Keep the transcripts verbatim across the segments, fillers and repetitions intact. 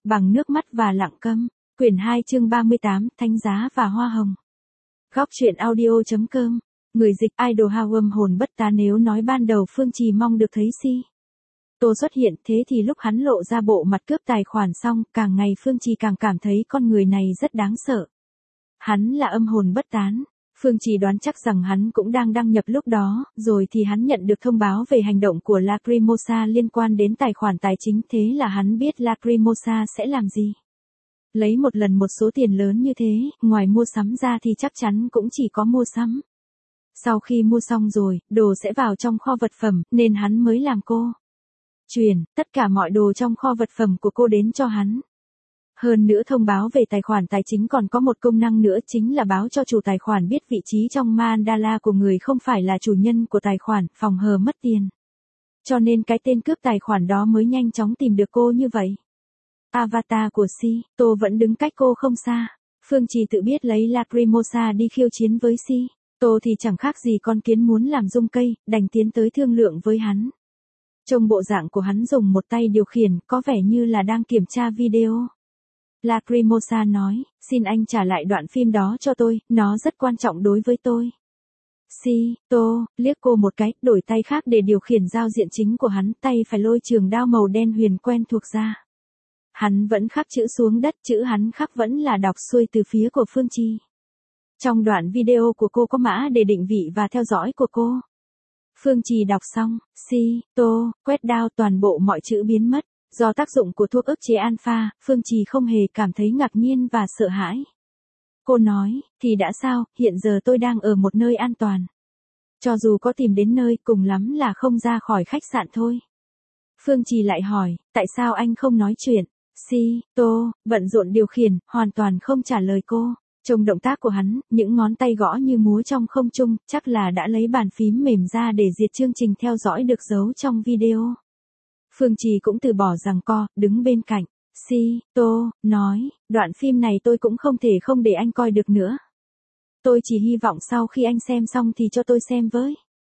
Bằng nước mắt và lặng câm. Quyển hai chương ba mươi tám, Thánh giá và hoa hồng. Góc truyện audio.com. Người dịch idol Hao âm hồn bất tán nếu nói ban đầu Phương Trì mong được thấy Si Tô xuất hiện, thế thì lúc hắn lộ ra bộ mặt cướp tài khoản xong, càng ngày Phương Trì càng cảm thấy con người này rất đáng sợ. Hắn là âm hồn bất tán. Phương Trì đoán chắc rằng hắn cũng đang đăng nhập lúc đó, rồi thì hắn nhận được thông báo về hành động của Lacrimosa liên quan đến tài khoản tài chính, thế là hắn biết Lacrimosa sẽ làm gì. Lấy một lần một số tiền lớn như thế, ngoài mua sắm ra thì chắc chắn cũng chỉ có mua sắm. Sau khi mua xong rồi, đồ sẽ vào trong kho vật phẩm, nên hắn mới làm cô chuyển tất cả mọi đồ trong kho vật phẩm của cô đến cho hắn. Hơn nữa thông báo về tài khoản tài chính còn có một công năng nữa, chính là báo cho chủ tài khoản biết vị trí trong mandala của người không phải là chủ nhân của tài khoản, phòng hờ mất tiền. Cho nên cái tên cướp tài khoản đó mới nhanh chóng tìm được cô như vậy. Avatar của Si Tô vẫn đứng cách cô không xa. Phương Trì tự biết lấy Lacrimosa đi khiêu chiến với Si Tô thì chẳng khác gì con kiến muốn làm rung cây, đành tiến tới thương lượng với hắn. Trông bộ dạng của hắn dùng một tay điều khiển, có vẻ như là đang kiểm tra video. Lacrimosa nói, xin anh trả lại đoạn phim đó cho tôi, nó rất quan trọng đối với tôi. Si Tô liếc cô một cái, đổi tay khác để điều khiển giao diện chính của hắn, tay phải lôi trường đao màu đen huyền quen thuộc ra. Hắn vẫn khắc chữ xuống đất, chữ hắn khắc vẫn là đọc xuôi từ phía của Phương Trì. Trong đoạn video của cô có mã để định vị và theo dõi của cô. Phương Trì đọc xong, Si Tô quét đao, toàn bộ mọi chữ biến mất. Do tác dụng của thuốc ức chế alpha, Phương Trì không hề cảm thấy ngạc nhiên và sợ hãi. Cô nói, thì đã sao, hiện giờ tôi đang ở một nơi an toàn. Cho dù có tìm đến nơi, cùng lắm là không ra khỏi khách sạn thôi. Phương Trì lại hỏi, tại sao anh không nói chuyện? Si Tô bận rộn điều khiển, hoàn toàn không trả lời cô. Trong động tác của hắn, những ngón tay gõ như múa trong không trung, chắc là đã lấy bàn phím mềm ra để diệt chương trình theo dõi được giấu trong video. Phương Trì cũng từ bỏ giằng co, đứng bên cạnh. Si Tô nói, đoạn phim này tôi cũng không thể không để anh coi được nữa. Tôi chỉ hy vọng sau khi anh xem xong thì cho tôi xem với.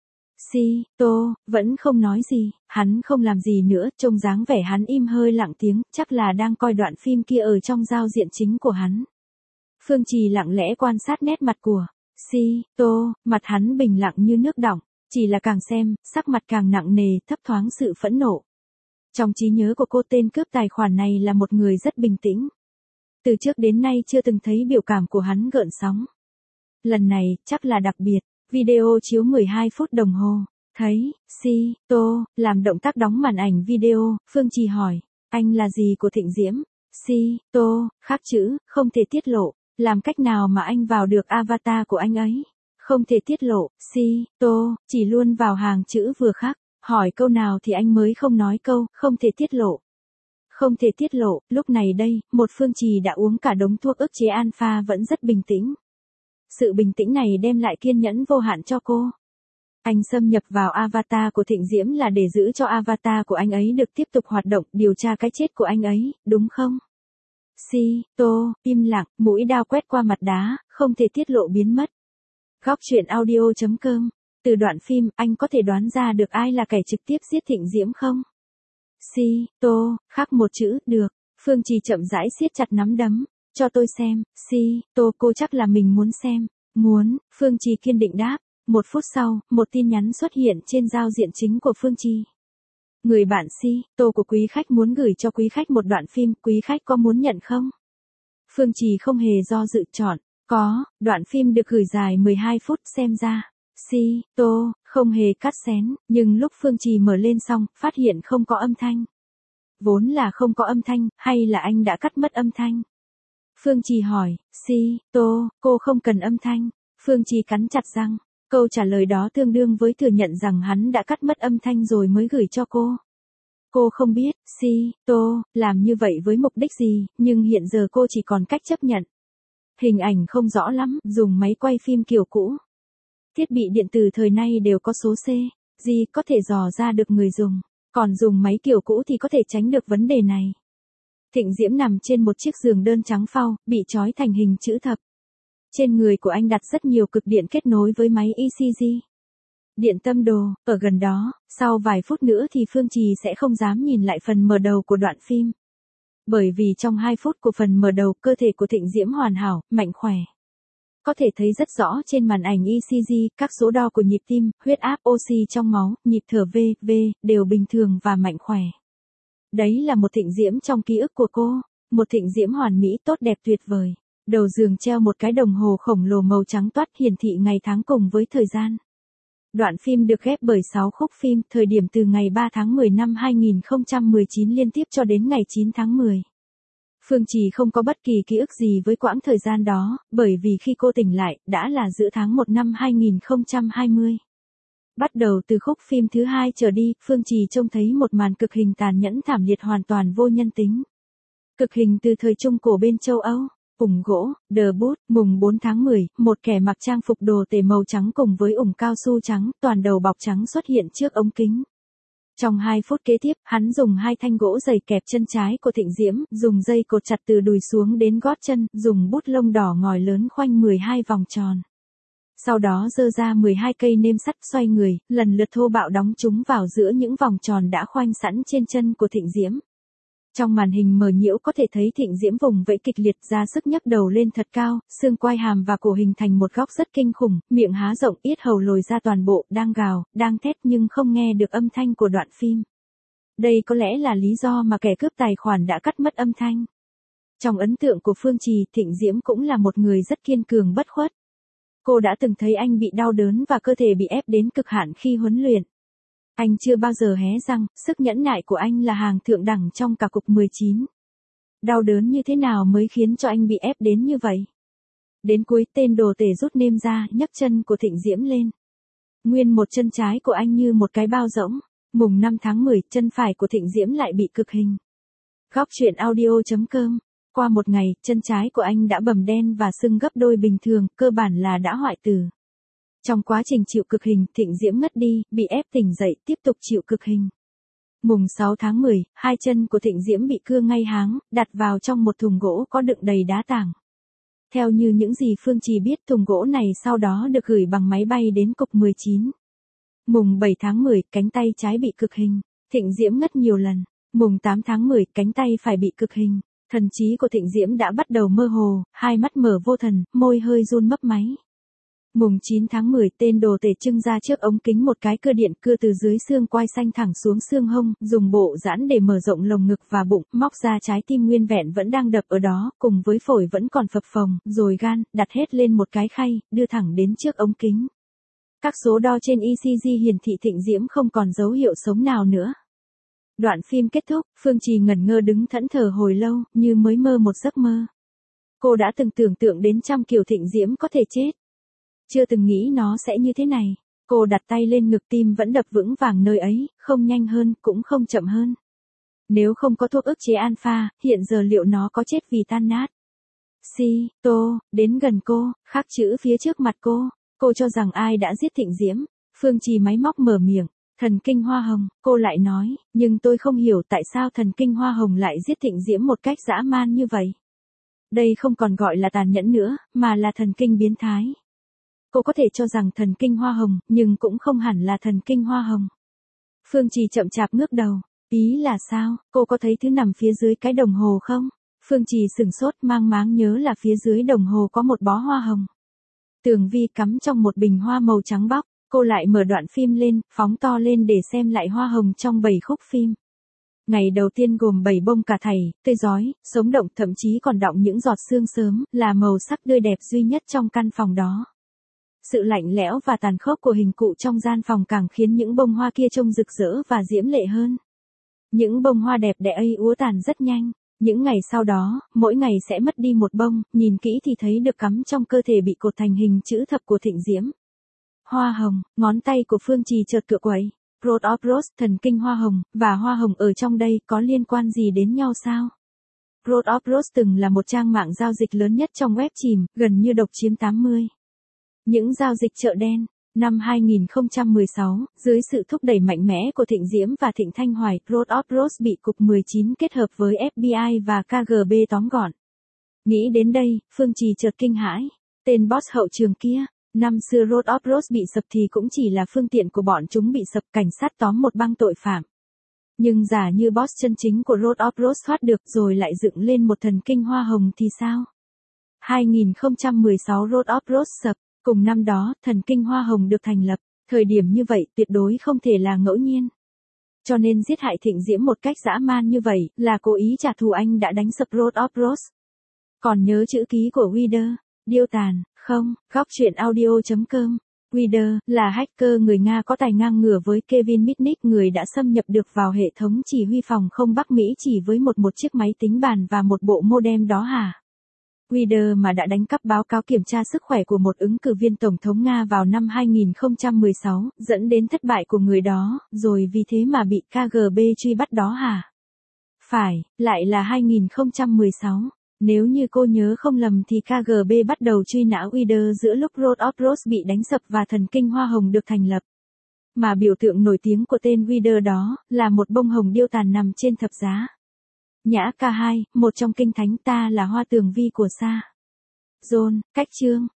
Si Tô vẫn không nói gì, hắn không làm gì nữa, trông dáng vẻ hắn im hơi lặng tiếng, chắc là đang coi đoạn phim kia ở trong giao diện chính của hắn. Phương Trì lặng lẽ quan sát nét mặt của Si Tô, mặt hắn bình lặng như nước đọng, chỉ là càng xem, sắc mặt càng nặng nề, thấp thoáng sự phẫn nộ. Trong trí nhớ của cô, tên cướp tài khoản này là một người rất bình tĩnh. Từ trước đến nay chưa từng thấy biểu cảm của hắn gợn sóng. Lần này, chắc là đặc biệt. Video chiếu mười hai phút đồng hồ. Thấy Si Tô làm động tác đóng màn ảnh video, Phương Trì hỏi, anh là gì của Thịnh Diễm? Si Tô khắc chữ, không thể tiết lộ. Làm cách nào mà anh vào được avatar của anh ấy? Không thể tiết lộ. Si Tô chỉ luôn vào hàng chữ vừa khắc. Hỏi câu nào thì anh mới không nói câu, không thể tiết lộ. Không thể tiết lộ, lúc này đây, một Phương Trì đã uống cả đống thuốc ức chế alpha vẫn rất bình tĩnh. Sự bình tĩnh này đem lại kiên nhẫn vô hạn cho cô. Anh xâm nhập vào avatar của Thịnh Diễm là để giữ cho avatar của anh ấy được tiếp tục hoạt động, điều tra cái chết của anh ấy, đúng không? Si Tô im lặng, mũi đao quét qua mặt đá, không thể tiết lộ biến mất. Góc truyện audio.com. Từ đoạn phim, anh có thể đoán ra được ai là kẻ trực tiếp giết Thịnh Diễm không? Si Tô khắc một chữ, được. Phương Trì chậm rãi siết chặt nắm đấm. Cho tôi xem. Si Tô cô chắc là mình muốn xem. Muốn. Phương Trì kiên định đáp. Một phút sau, một tin nhắn xuất hiện trên giao diện chính của Phương Trì. Người bạn Si Tô của quý khách muốn gửi cho quý khách một đoạn phim, quý khách có muốn nhận không? Phương Trì không hề do dự chọn. Có. Đoạn phim được gửi dài mười hai phút, xem ra Si Tô không hề cắt xén, nhưng lúc Phương Trì mở lên xong, phát hiện không có âm thanh. Vốn là không có âm thanh, hay là anh đã cắt mất âm thanh? Phương Trì hỏi. Si Tô, cô không cần âm thanh. Phương Trì cắn chặt răng. Câu trả lời đó tương đương với thừa nhận rằng hắn đã cắt mất âm thanh rồi mới gửi cho cô. Cô không biết, Si Tô làm như vậy với mục đích gì, nhưng hiện giờ cô chỉ còn cách chấp nhận. Hình ảnh không rõ lắm, dùng máy quay phim kiểu cũ. Thiết bị điện tử thời nay đều có số C, G có thể dò ra được người dùng, còn dùng máy kiểu cũ thì có thể tránh được vấn đề này. Thịnh Diễm nằm trên một chiếc giường đơn trắng phau, bị trói thành hình chữ thập. Trên người của anh đặt rất nhiều cực điện kết nối với máy e xê giê. Điện tâm đồ, ở gần đó, sau vài phút nữa thì Phương Trì sẽ không dám nhìn lại phần mở đầu của đoạn phim. Bởi vì trong hai phút của phần mở đầu, cơ thể của Thịnh Diễm hoàn hảo, mạnh khỏe. Có thể thấy rất rõ trên màn ảnh e xê giê, các số đo của nhịp tim, huyết áp, oxy trong máu, nhịp thở vê, vê, đều bình thường và mạnh khỏe. Đấy là một Thịnh Diễm trong ký ức của cô, một Thịnh Diễm hoàn mỹ tốt đẹp tuyệt vời. Đầu giường treo một cái đồng hồ khổng lồ màu trắng toát hiển thị ngày tháng cùng với thời gian. Đoạn phim được ghép bởi sáu khúc phim, thời điểm từ ngày ba tháng mười năm hai nghìn không trăm mười chín liên tiếp cho đến ngày chín tháng mười. Phương Trì không có bất kỳ ký ức gì với quãng thời gian đó, bởi vì khi cô tỉnh lại, đã là giữa tháng một năm hai nghìn không trăm hai mươi. Bắt đầu từ khúc phim thứ hai trở đi, Phương Trì trông thấy một màn cực hình tàn nhẫn thảm liệt hoàn toàn vô nhân tính. Cực hình từ thời Trung Cổ bên châu Âu. Ủng gỗ, đờ bút, mùng bốn tháng mười, một kẻ mặc trang phục đồ tể màu trắng cùng với ủng cao su trắng, toàn đầu bọc trắng xuất hiện trước ống kính. Trong hai phút kế tiếp, hắn dùng hai thanh gỗ dày kẹp chân trái của Thịnh Diễm, dùng dây cột chặt từ đùi xuống đến gót chân, dùng bút lông đỏ ngòi lớn khoanh mười hai vòng tròn. Sau đó giơ ra mười hai cây nêm sắt xoay người, lần lượt thô bạo đóng chúng vào giữa những vòng tròn đã khoanh sẵn trên chân của Thịnh Diễm. Trong màn hình mờ nhiễu có thể thấy Thịnh Diễm vùng vẫy kịch liệt, ra sức nhấc đầu lên thật cao, xương quai hàm và cổ hình thành một góc rất kinh khủng, miệng há rộng, yết hầu lồi ra toàn bộ, đang gào, đang thét nhưng không nghe được âm thanh của đoạn phim. Đây có lẽ là lý do mà kẻ cướp tài khoản đã cắt mất âm thanh. Trong ấn tượng của Phương Trì, Thịnh Diễm cũng là một người rất kiên cường bất khuất. Cô đã từng thấy anh bị đau đớn và cơ thể bị ép đến cực hạn khi huấn luyện. Anh chưa bao giờ hé răng, sức nhẫn nại của anh là hàng thượng đẳng trong cả cục mười chín. Đau đớn như thế nào mới khiến cho anh bị ép đến như vậy? Đến cuối, tên đồ tể rút nêm ra, nhấc chân của Thịnh Diễm lên. Nguyên một chân trái của anh như một cái bao rỗng. Mùng năm tháng mười, chân phải của Thịnh Diễm lại bị cực hình. Góc truyện audio chấm com. Qua một ngày, chân trái của anh đã bầm đen và sưng gấp đôi bình thường, cơ bản là đã hoại tử. Trong quá trình chịu cực hình, Thịnh Diễm ngất đi, bị ép tỉnh dậy, tiếp tục chịu cực hình. Mùng sáu tháng mười, hai chân của Thịnh Diễm bị cưa ngay háng, đặt vào trong một thùng gỗ có đựng đầy đá tảng. Theo như những gì Phương Trì biết, thùng gỗ này sau đó được gửi bằng máy bay đến cục mười chín. Mùng bảy tháng mười, cánh tay trái bị cực hình. Thịnh Diễm ngất nhiều lần. Mùng tám tháng mười, cánh tay phải bị cực hình. Thần trí của Thịnh Diễm đã bắt đầu mơ hồ, hai mắt mở vô thần, môi hơi run mấp máy. Mùng chín tháng mười, tên đồ tể trưng ra trước ống kính một cái cưa điện, cưa từ dưới xương quai xanh thẳng xuống xương hông, dùng bộ giãn để mở rộng lồng ngực và bụng, móc ra trái tim nguyên vẹn vẫn đang đập ở đó, cùng với phổi vẫn còn phập phồng, rồi gan, đặt hết lên một cái khay, đưa thẳng đến trước ống kính. Các số đo trên e xê giê hiển thị Thịnh Diễm không còn dấu hiệu sống nào nữa. Đoạn phim kết thúc, Phương Trì ngẩn ngơ đứng thẫn thờ hồi lâu, như mới mơ một giấc mơ. Cô đã từng tưởng tượng đến trăm kiểu Thịnh Diễm có thể chết. Chưa từng nghĩ nó sẽ như thế này. Cô đặt tay lên ngực, tim vẫn đập vững vàng nơi ấy, không nhanh hơn, cũng không chậm hơn. Nếu không có thuốc ức chế alpha, hiện giờ liệu nó có chết vì tan nát? Si, Tô, đến gần cô, khắc chữ phía trước mặt cô. Cô cho rằng ai đã giết Thịnh Diễm? Phương Trì máy móc mở miệng. Thần kinh hoa hồng, cô lại nói, nhưng tôi không hiểu tại sao thần kinh hoa hồng lại giết Thịnh Diễm một cách dã man như vậy. Đây không còn gọi là tàn nhẫn nữa, mà là thần kinh biến thái. Cô có thể cho rằng thần kinh hoa hồng, nhưng cũng không hẳn là thần kinh hoa hồng. Phương Trì chậm chạp ngước đầu. Ý là sao, cô có thấy thứ nằm phía dưới cái đồng hồ không? Phương Trì sửng sốt, mang máng nhớ là phía dưới đồng hồ có một bó hoa hồng. Tường vi cắm trong một bình hoa màu trắng bóc. Cô lại mở đoạn phim lên, phóng to lên để xem lại hoa hồng trong bảy khúc phim. Ngày đầu tiên gồm bảy bông cà thầy, tươi rói, sống động, thậm chí còn đọng những giọt sương sớm, là màu sắc tươi đẹp duy nhất trong căn phòng đó. Sự lạnh lẽo và tàn khốc của hình cụ trong gian phòng càng khiến những bông hoa kia trông rực rỡ và diễm lệ hơn. Những bông hoa đẹp đẽ ấy úa tàn rất nhanh. Những ngày sau đó, mỗi ngày sẽ mất đi một bông, nhìn kỹ thì thấy được cắm trong cơ thể bị cột thành hình chữ thập của Thịnh Diễm. Hoa hồng, ngón tay của Phương Trì chợt cựa quậy. Road of Rose, thần kinh hoa hồng, và hoa hồng ở trong đây có liên quan gì đến nhau sao? Road of Rose từng là một trang mạng giao dịch lớn nhất trong web chìm, gần như độc chiếm tám mươi. Những giao dịch chợ đen. Năm hai nghìn không trăm mười sáu, dưới sự thúc đẩy mạnh mẽ của Thịnh Diễm và Thịnh Thanh Hoài, Road of Rose bị cục mười chín kết hợp với ép bê i và ca giê bê tóm gọn. Nghĩ đến đây, Phương Trì chợt kinh hãi. Tên boss hậu trường kia. Năm xưa Road of Rose bị sập thì cũng chỉ là phương tiện của bọn chúng bị sập, cảnh sát tóm một băng tội phạm. Nhưng giả như boss chân chính của Road of Rose thoát được rồi lại dựng lên một thần kinh hoa hồng thì sao? hai nghìn không trăm mười sáu Road of Rose sập, cùng năm đó, thần kinh hoa hồng được thành lập, thời điểm như vậy tuyệt đối không thể là ngẫu nhiên. Cho nên giết hại Thịnh Diễm một cách dã man như vậy, là cố ý trả thù anh đã đánh sập Road of Rose. Còn nhớ chữ ký của Wider, điêu tàn, không? Góc truyện audio chấm com. Wider là hacker người Nga có tài ngang ngửa với Kevin Mitnick, người đã xâm nhập được vào hệ thống chỉ huy phòng không Bắc Mỹ chỉ với một một chiếc máy tính bàn và một bộ modem đó hả? Wider mà đã đánh cắp báo cáo kiểm tra sức khỏe của một ứng cử viên tổng thống Nga vào năm hai nghìn không trăm mười sáu, dẫn đến thất bại của người đó, rồi vì thế mà bị ca giê bê truy bắt đó hả? Phải, lại là hai nghìn không trăm mười sáu. Nếu như cô nhớ không lầm thì ca giê bê bắt đầu truy nã Wider giữa lúc Road of Rose bị đánh sập và thần kinh hoa hồng được thành lập. Mà biểu tượng nổi tiếng của tên Wider đó, là một bông hồng điêu tàn nằm trên thập giá. Nhã ca hai, một trong kinh thánh ta là hoa tường vi của Sa. John, cách chương.